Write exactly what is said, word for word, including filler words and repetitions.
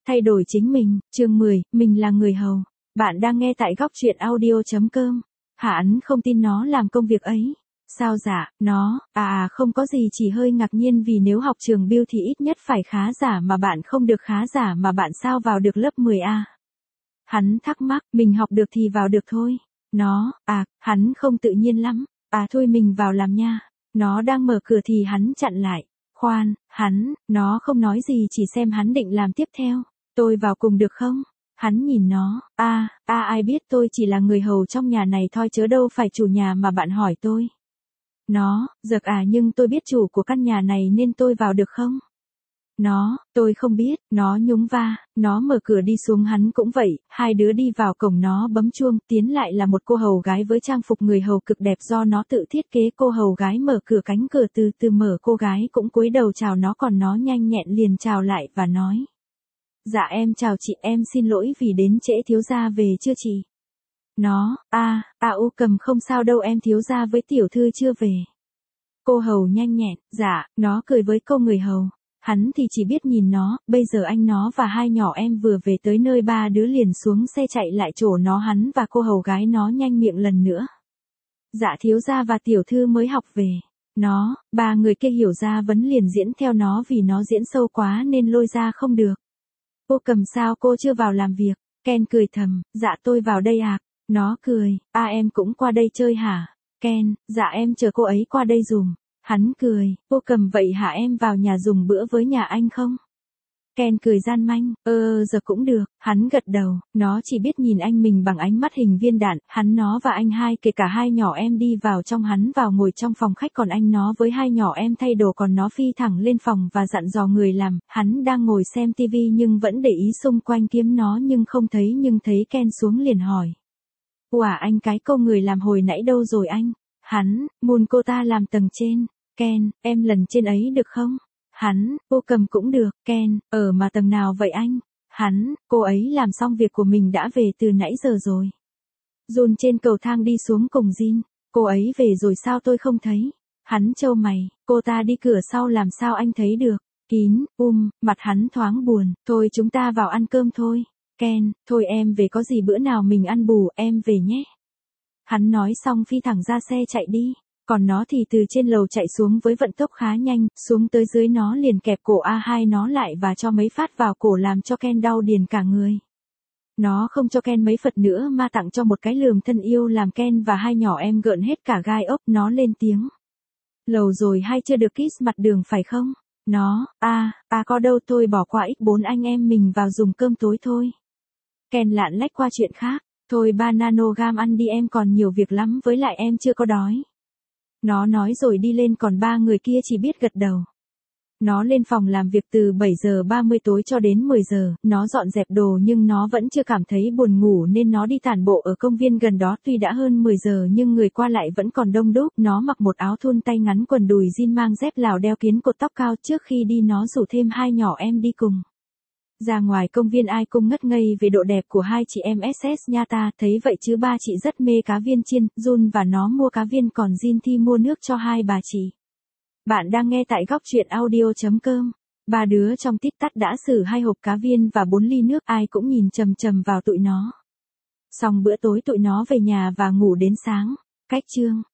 Thay đổi chính mình, chương mười, mình là người hầu. Bạn đang nghe tại góc truyện audio.com. Hắn không tin nó làm công việc ấy. Sao dạ, nó, à à không có gì, chỉ hơi ngạc nhiên vì nếu học trường Bill thì ít nhất phải khá giả mà bạn không được khá giả mà bạn sao vào được lớp mười a. Hắn thắc mắc, mình học được thì vào được thôi. Nó, à, hắn không tự nhiên lắm. À thôi mình vào làm nha. Nó đang mở cửa thì hắn chặn lại. Khoan, hắn, nó không nói gì chỉ xem hắn định làm tiếp theo. Tôi vào cùng được không? Hắn nhìn nó, a, a ai biết tôi chỉ là người hầu trong nhà này thôi chớ đâu phải chủ nhà mà bạn hỏi tôi. Nó, giật à nhưng tôi biết chủ của căn nhà này nên tôi vào được không? Nó, tôi không biết, nó nhún va, nó mở cửa đi xuống hắn cũng vậy, hai đứa đi vào cổng nó bấm chuông, tiến lại là một cô hầu gái với trang phục người hầu cực đẹp do nó tự thiết kế. Cô hầu gái mở cửa, cánh cửa từ từ mở, cô gái cũng cúi đầu chào nó còn nó nhanh nhẹn liền chào lại và nói. Dạ em chào chị, em xin lỗi vì đến trễ, thiếu gia về chưa chị? Nó, a, a u cầm không sao đâu em, thiếu gia với tiểu thư chưa về. Cô hầu nhanh nhẹn, dạ, nó cười với cô người hầu. Hắn thì chỉ biết nhìn nó, bây giờ anh nó và hai nhỏ em vừa về tới nơi, ba đứa liền xuống xe chạy lại chỗ nó. Hắn và cô hầu gái nó nhanh miệng lần nữa. Dạ thiếu gia và tiểu thư mới học về. Nó, ba người kia hiểu ra vấn liền diễn theo nó vì nó diễn sâu quá nên lôi ra không được. Cô cầm sao cô chưa vào làm việc? Ken cười thầm, dạ tôi vào đây ạ. À. Nó cười, a em cũng qua đây chơi hả? Ken, dạ em chờ cô ấy qua đây dùm. Hắn cười, cô cầm vậy hả, em vào nhà dùng bữa với nhà anh không? Ken cười gian manh, ơ giờ cũng được. Hắn gật đầu, nó chỉ biết nhìn anh mình bằng ánh mắt hình viên đạn. Hắn nó và anh hai kể cả hai nhỏ em đi vào trong, hắn vào ngồi trong phòng khách còn anh nó với hai nhỏ em thay đồ, còn nó phi thẳng lên phòng và dặn dò người làm. Hắn đang ngồi xem tivi nhưng vẫn để ý xung quanh kiếm nó nhưng không thấy, nhưng thấy Ken xuống liền hỏi. Ủa anh, cái cô người làm hồi nãy đâu rồi anh? Hắn, muốn cô ta làm tầng trên. Ken, em lần trên ấy được không? Hắn, cô cầm cũng được. Ken, ở mà tầng nào vậy anh? Hắn, cô ấy làm xong việc của mình đã về từ nãy giờ rồi. Jun trên cầu thang đi xuống cùng Jin. Cô ấy về rồi sao tôi không thấy? Hắn trâu mày, cô ta đi cửa sau làm sao anh thấy được? Kín, um, mặt hắn thoáng buồn. Thôi chúng ta vào ăn cơm thôi. Ken, thôi em về, có gì bữa nào mình ăn bù, em về nhé. Hắn nói xong phi thẳng ra xe chạy đi. Còn nó thì từ trên lầu chạy xuống với vận tốc khá nhanh, xuống tới dưới nó liền kẹp cổ a hai nó lại và cho mấy phát vào cổ làm cho Ken đau điền cả người. Nó không cho Ken mấy phật nữa mà tặng cho một cái lườm thân yêu làm Ken và hai nhỏ em gợn hết cả gai ốc. Nó lên tiếng. Lầu rồi hay chưa được kiss mặt đường phải không? Nó, a, a có đâu, tôi bỏ qua x bốn anh em mình vào dùng cơm tối thôi. Ken lạn lách qua chuyện khác. Thôi ba nanogam ăn đi em, còn nhiều việc lắm, với lại em chưa có đói. Nó nói rồi đi lên, còn ba người kia chỉ biết gật đầu. Nó lên phòng làm việc từ bảy giờ ba mươi tối cho đến mười giờ, nó dọn dẹp đồ nhưng nó vẫn chưa cảm thấy buồn ngủ nên nó đi tản bộ ở công viên gần đó. Tuy đã hơn mười giờ nhưng người qua lại vẫn còn đông đúc. Nó mặc một áo thun tay ngắn quần đùi jean, mang dép Lào, đeo kiến cột tóc cao. Trước khi đi nó rủ thêm hai nhỏ em đi cùng. Ra ngoài công viên ai cũng ngất ngây về độ đẹp của hai chị em ét ét nha ta, thấy vậy chứ ba chị rất mê cá viên chiên. Jun và nó mua cá viên còn Jin thì mua nước cho hai bà chị. Bạn đang nghe tại góc truyện audio.com. Ba đứa trong tít tắt đã xử hai hộp cá viên và bốn ly nước, ai cũng nhìn chầm chầm vào tụi nó. Xong bữa tối tụi nó về nhà và ngủ đến sáng. Cách chương.